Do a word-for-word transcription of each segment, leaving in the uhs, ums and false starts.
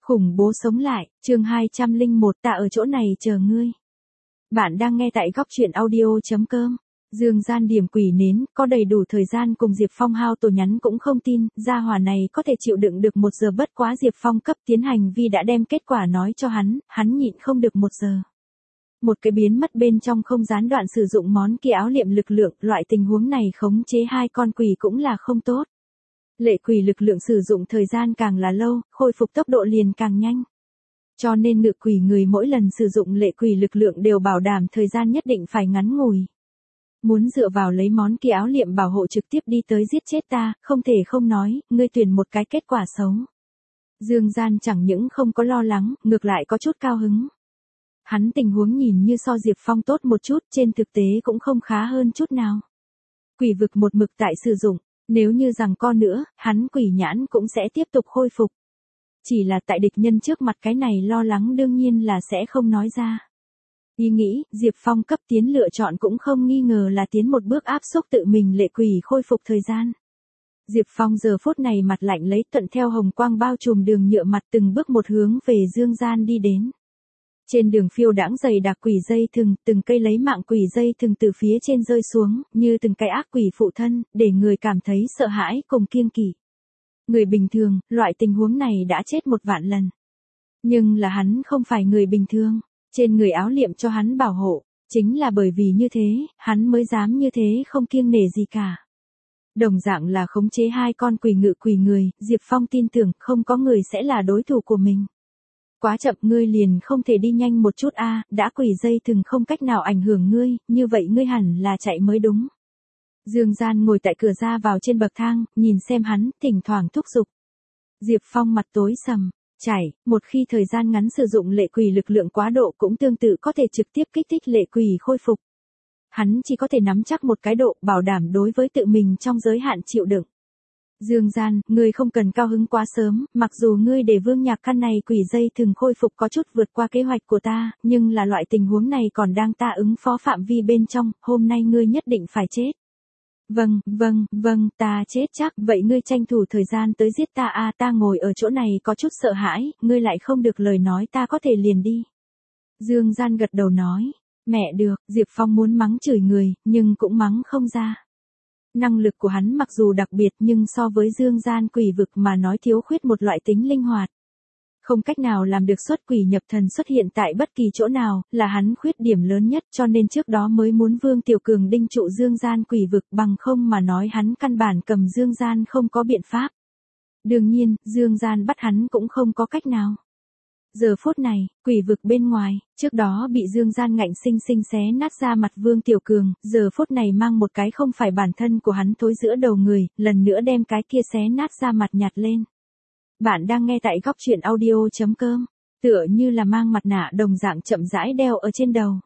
Khủng bố sống lại, chương hai trăm lẻ một ta ở chỗ này chờ ngươi. Bạn đang nghe tại góc truyện audio.com. Dương gian điểm quỷ nến, có đầy đủ thời gian cùng Diệp Phong hao tổ nhắn cũng không tin, gia hỏa này có thể chịu đựng được một giờ bất quá Diệp Phong cấp tiến hành vi đã đem kết quả nói cho hắn, hắn nhịn không được một giờ. Một cái biến mất bên trong không gián đoạn sử dụng món kia áo liệm lực lượng, loại tình huống này khống chế hai con quỷ cũng là không tốt. Lệ quỷ lực lượng sử dụng thời gian càng là lâu, khôi phục tốc độ liền càng nhanh. Cho nên nữ quỷ người mỗi lần sử dụng lệ quỷ lực lượng đều bảo đảm thời gian nhất định phải ngắn ngủi. Muốn dựa vào lấy món kia áo liệm bảo hộ trực tiếp đi tới giết chết ta, không thể không nói, ngươi tuyển một cái kết quả xấu. Dương Gian chẳng những không có lo lắng, ngược lại có chút cao hứng. Hắn tình huống nhìn như so Diệp Phong tốt một chút, trên thực tế cũng không khá hơn chút nào. Quỷ vực một mực tại sử dụng. Nếu như rằng co nữa, hắn quỷ nhãn cũng sẽ tiếp tục khôi phục. Chỉ là tại địch nhân trước mặt cái này lo lắng đương nhiên là sẽ không nói ra. Ý nghĩ, Diệp Phong cấp tiến lựa chọn cũng không nghi ngờ là tiến một bước áp xúc tự mình lệ quỷ khôi phục thời gian. Diệp Phong giờ phút này mặt lạnh lấy thuận theo hồng quang bao trùm đường nhựa mặt từng bước một hướng về Dương Gian đi đến. Trên đường phiêu đãng dày đặc quỷ dây thừng, từng cây lấy mạng quỷ dây thừng từ phía trên rơi xuống, như từng cái ác quỷ phụ thân, để người cảm thấy sợ hãi cùng kiêng kỵ. Người bình thường, loại tình huống này đã chết một vạn lần. Nhưng là hắn không phải người bình thường, trên người áo liệm cho hắn bảo hộ, chính là bởi vì như thế, hắn mới dám như thế không kiêng nể gì cả. Đồng dạng là khống chế hai con quỷ ngự quỷ người, Diệp Phong tin tưởng không có người sẽ là đối thủ của mình. Quá chậm ngươi liền không thể đi nhanh một chút a, à, đã quỷ dây thừng không cách nào ảnh hưởng ngươi, như vậy ngươi hẳn là chạy mới đúng. Dương Gian ngồi tại cửa ra vào trên bậc thang, nhìn xem hắn, thỉnh thoảng thúc giục. Diệp Phong mặt tối sầm, chảy, một khi thời gian ngắn sử dụng lệ quỷ lực lượng quá độ cũng tương tự có thể trực tiếp kích thích lệ quỷ khôi phục. Hắn chỉ có thể nắm chắc một cái độ, bảo đảm đối với tự mình trong giới hạn chịu đựng. Dương Gian, ngươi không cần cao hứng quá sớm, mặc dù ngươi để vương nhạc căn này quỷ dây thừng khôi phục có chút vượt qua kế hoạch của ta, nhưng là loại tình huống này còn đang ta ứng phó phạm vi bên trong, hôm nay ngươi nhất định phải chết. Vâng, vâng, vâng, ta chết chắc, vậy ngươi tranh thủ thời gian tới giết ta a, à, ta ngồi ở chỗ này có chút sợ hãi, ngươi lại không được lời nói ta có thể liền đi. Dương Gian gật đầu nói, mẹ được, Diệp Phong muốn mắng chửi người, nhưng cũng mắng không ra. Năng lực của hắn mặc dù đặc biệt nhưng so với Dương Gian quỷ vực mà nói thiếu khuyết một loại tính linh hoạt. Không cách nào làm được xuất quỷ nhập thần xuất hiện tại bất kỳ chỗ nào, là hắn khuyết điểm lớn nhất cho nên trước đó mới muốn Vương Tiểu Cường đinh trụ Dương Gian quỷ vực bằng không mà nói hắn căn bản cầm Dương Gian không có biện pháp. Đương nhiên, Dương Gian bắt hắn cũng không có cách nào. Giờ phút này, quỷ vực bên ngoài, trước đó bị Dương Gian ngạnh sinh sinh xé nát ra mặt Vương Tiểu Cường, giờ phút này mang một cái không phải bản thân của hắn thối giữa đầu người, lần nữa đem cái kia xé nát ra mặt nhặt lên. Bạn đang nghe tại góc truyện audio.com, tựa như là mang mặt nạ đồng dạng chậm rãi đeo ở trên đầu.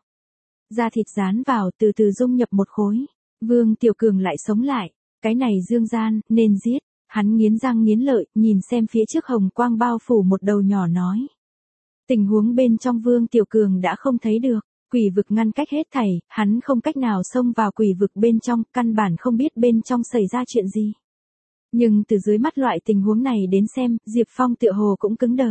Da thịt dán vào từ từ dung nhập một khối, Vương Tiểu Cường lại sống lại, cái này Dương Gian, nên giết, hắn nghiến răng nghiến lợi, nhìn xem phía trước hồng quang bao phủ một đầu nhỏ nói. Tình huống bên trong Vương Tiểu Cường đã không thấy được, quỷ vực ngăn cách hết thảy, hắn không cách nào xông vào quỷ vực bên trong, căn bản không biết bên trong xảy ra chuyện gì. Nhưng từ dưới mắt loại tình huống này đến xem, Diệp Phong tựa hồ cũng cứng đờ.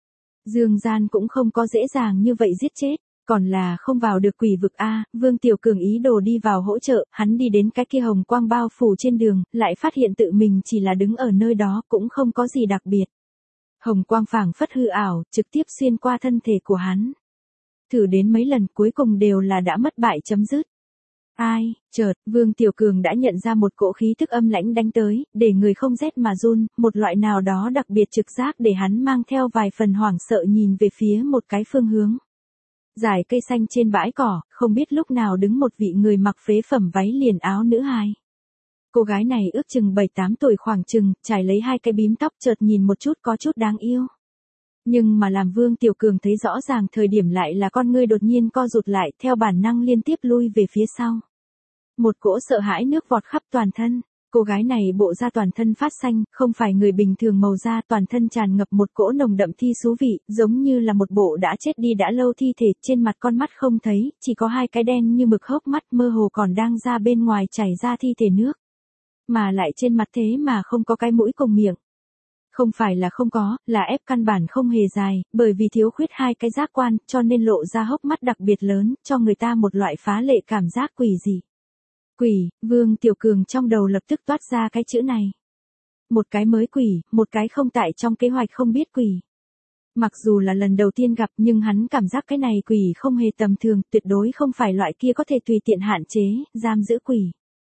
Dương Gian cũng không có dễ dàng như vậy giết chết, còn là không vào được quỷ vực a, Vương Tiểu Cường ý đồ đi vào hỗ trợ, hắn đi đến cái kia hồng quang bao phủ trên đường, lại phát hiện tự mình chỉ là đứng ở nơi đó cũng không có gì đặc biệt. Hồng quang phảng phất hư ảo, trực tiếp xuyên qua thân thể của hắn. Thử đến mấy lần cuối cùng đều là đã mất bại chấm dứt. Ai, chợt, Vương Tiểu Cường đã nhận ra một cỗ khí thức âm lãnh đánh tới, để người không rét mà run, một loại nào đó đặc biệt trực giác để hắn mang theo vài phần hoảng sợ nhìn về phía một cái phương hướng. Dải cây xanh trên bãi cỏ, không biết lúc nào đứng một vị người mặc phế phẩm váy liền áo nữ hài. Cô gái này ước chừng bảy tám tuổi khoảng chừng, trải lấy hai cái bím tóc chợt nhìn một chút có chút đáng yêu. Nhưng mà làm Vương Tiểu Cường thấy rõ ràng thời điểm lại là con ngươi đột nhiên co rụt lại theo bản năng liên tiếp lui về phía sau. Một cỗ sợ hãi nước vọt khắp toàn thân, cô gái này bộ da toàn thân phát xanh, không phải người bình thường màu da toàn thân tràn ngập một cỗ nồng đậm thi xú vị, giống như là một bộ đã chết đi đã lâu thi thể, trên mặt con mắt không thấy, chỉ có hai cái đen như mực hốc mắt mơ hồ còn đang ra bên ngoài chảy ra thi thể nước. Mà lại trên mặt thế mà không có cái mũi cùng miệng. Không phải là không có, là ép căn bản không hề dài, bởi vì thiếu khuyết hai cái giác quan, cho nên lộ ra hốc mắt đặc biệt lớn, cho người ta một loại phá lệ cảm giác quỷ dị. Quỷ, Vương Tiểu Cường trong đầu lập tức toát ra cái chữ này. Một cái mới quỷ, một cái không tại trong kế hoạch không biết quỷ. Mặc dù là lần đầu tiên gặp nhưng hắn cảm giác cái này quỷ không hề tầm thường, tuyệt đối không phải loại kia có thể tùy tiện hạn chế, giam giữ quỷ.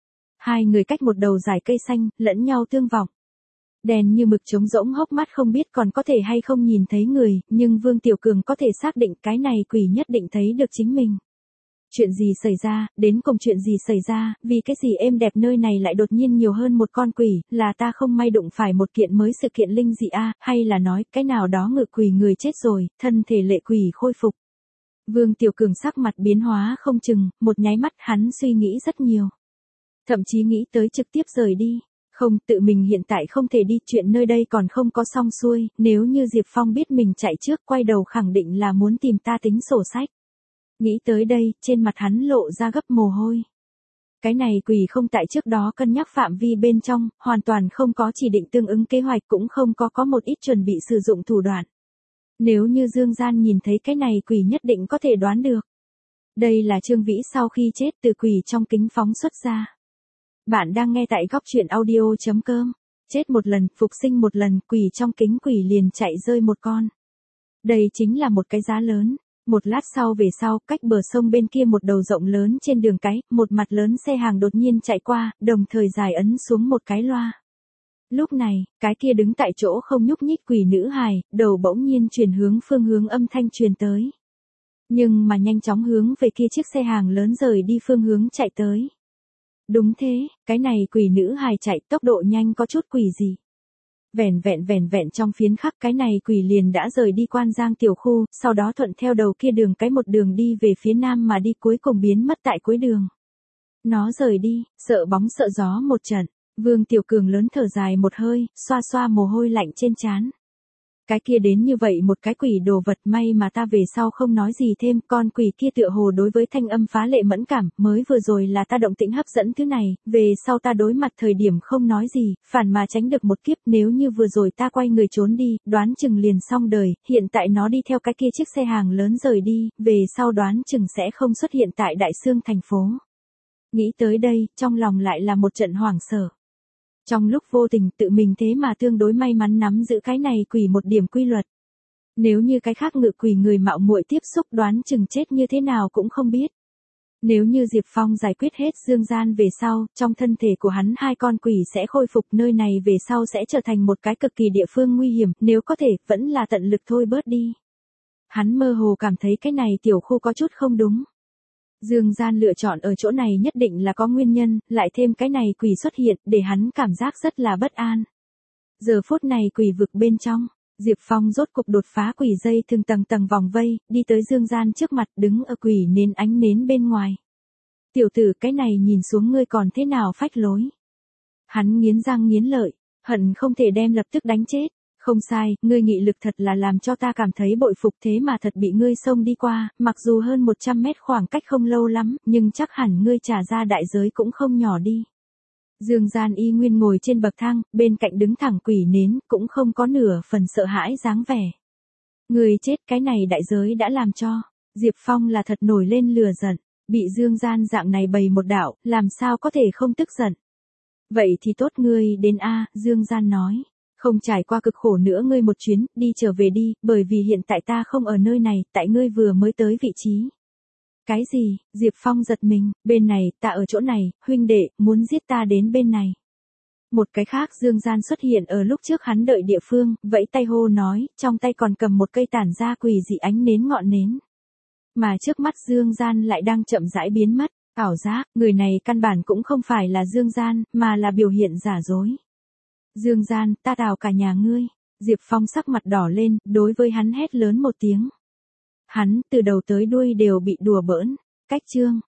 Hai người cách một đầu dải cây xanh, lẫn nhau tương vọng. Đèn như mực trống rỗng hốc mắt không biết còn có thể hay không nhìn thấy người, nhưng Vương Tiểu Cường có thể xác định cái này quỷ nhất định thấy được chính mình. Chuyện gì xảy ra, đến cùng chuyện gì xảy ra, vì cái gì êm đẹp nơi này lại đột nhiên nhiều hơn một con quỷ, là ta không may đụng phải một kiện mới sự kiện linh dị a, hay là nói cái nào đó ngự quỷ người chết rồi, thân thể lệ quỷ khôi phục. Vương Tiểu Cường sắc mặt biến hóa không chừng, một nháy mắt hắn suy nghĩ rất nhiều. Thậm chí nghĩ tới trực tiếp rời đi. Không, tự mình hiện tại không thể đi, chuyện nơi đây còn không có xong xuôi, nếu như Diệp Phong biết mình chạy trước quay đầu khẳng định là muốn tìm ta tính sổ sách. Nghĩ tới đây, trên mặt hắn lộ ra gấp mồ hôi. Cái này quỷ không tại trước đó cân nhắc phạm vi bên trong, hoàn toàn không có chỉ định tương ứng kế hoạch, cũng không có có một ít chuẩn bị sử dụng thủ đoạn. Nếu như Dương Gian nhìn thấy cái này quỷ nhất định có thể đoán được. Đây là Trương Vĩ sau khi chết từ quỷ trong kính phóng xuất ra. Bạn đang nghe tại góc truyện audio chấm com. Chết một lần, phục sinh một lần, quỷ trong kính quỷ liền chạy rơi một con. Đây chính là một cái giá lớn. Một lát sau về sau, cách bờ sông bên kia một đầu rộng lớn trên đường cái, một mặt lớn xe hàng đột nhiên chạy qua, đồng thời giải ấn xuống một cái loa. Lúc này, cái kia đứng tại chỗ không nhúc nhích quỷ nữ hài, đầu bỗng nhiên chuyển hướng phương hướng âm thanh truyền tới. Nhưng mà nhanh chóng hướng về kia chiếc xe hàng lớn rời đi phương hướng chạy tới. Đúng thế, cái này quỷ nữ hài chạy tốc độ nhanh có chút quỷ gì. Vẻn vẹn vẻn vẹn trong phiến khắc cái này quỷ liền đã rời đi Quan Giang tiểu khu, sau đó thuận theo đầu kia đường cái một đường đi về phía nam mà đi cuối cùng biến mất tại cuối đường. Nó rời đi, sợ bóng sợ gió một trận, Vương Tiểu Cường lớn thở dài một hơi, xoa xoa mồ hôi lạnh trên trán. Cái kia đến như vậy một cái quỷ đồ vật, may mà ta về sau không nói gì thêm, con quỷ kia tựa hồ đối với thanh âm phá lệ mẫn cảm, mới vừa rồi là ta động tĩnh hấp dẫn thứ này, về sau ta đối mặt thời điểm không nói gì, phản mà tránh được một kiếp, nếu như vừa rồi ta quay người trốn đi, đoán chừng liền xong đời, hiện tại nó đi theo cái kia chiếc xe hàng lớn rời đi, về sau đoán chừng sẽ không xuất hiện tại Đại Xương thành phố. Nghĩ tới đây, trong lòng lại là một trận hoảng sợ. Trong lúc vô tình tự mình thế mà tương đối may mắn nắm giữ cái này quỷ một điểm quy luật. Nếu như cái khác ngự quỷ người mạo muội tiếp xúc đoán chừng chết như thế nào cũng không biết. Nếu như Diệp Phong giải quyết hết Dương Gian về sau, trong thân thể của hắn hai con quỷ sẽ khôi phục, nơi này về sau sẽ trở thành một cái cực kỳ địa phương nguy hiểm, nếu có thể, vẫn là tận lực thôi bớt đi. Hắn mơ hồ cảm thấy cái này tiểu khu có chút không đúng. Dương Gian lựa chọn ở chỗ này nhất định là có nguyên nhân, lại thêm cái này quỷ xuất hiện, để hắn cảm giác rất là bất an. Giờ phút này quỷ vực bên trong, Diệp Phong rốt cục đột phá quỷ dây từng tầng tầng vòng vây, đi tới Dương Gian trước mặt, đứng ở quỷ nến ánh nến bên ngoài. Tiểu tử, cái này nhìn xuống ngươi còn thế nào phách lối. Hắn nghiến răng nghiến lợi, hận không thể đem lập tức đánh chết. Không sai, ngươi nghị lực thật là làm cho ta cảm thấy bội phục, thế mà thật bị ngươi xông đi qua, mặc dù hơn một trăm mét khoảng cách không lâu lắm, nhưng chắc hẳn ngươi trả ra đại giới cũng không nhỏ đi. Dương Gian y nguyên ngồi trên bậc thang, bên cạnh đứng thẳng quỷ nến, cũng không có nửa phần sợ hãi dáng vẻ. Ngươi chết, cái này đại giới đã làm cho Diệp Phong là thật nổi lên lửa giận, bị Dương Gian dạng này bày một đạo, làm sao có thể không tức giận. Vậy thì tốt, ngươi đến a, Dương Gian nói. Không trải qua cực khổ nữa ngươi một chuyến, đi trở về đi, bởi vì hiện tại ta không ở nơi này, tại ngươi vừa mới tới vị trí. Cái gì, Diệp Phong giật mình, bên này, ta ở chỗ này, huynh đệ, muốn giết ta đến bên này. Một cái khác Dương Gian xuất hiện ở lúc trước hắn đợi địa phương, vẫy tay hô nói, trong tay còn cầm một cây tản ra quỷ dị ánh nến ngọn nến. Mà trước mắt Dương Gian lại đang chậm rãi biến mất, ảo giác, người này căn bản cũng không phải là Dương Gian, mà là biểu hiện giả dối. Dương Gian, ta đào cả nhà ngươi. Diệp Phong sắc mặt đỏ lên, đối với hắn hét lớn một tiếng. Hắn, từ đầu tới đuôi đều bị đùa bỡn. Cách chương,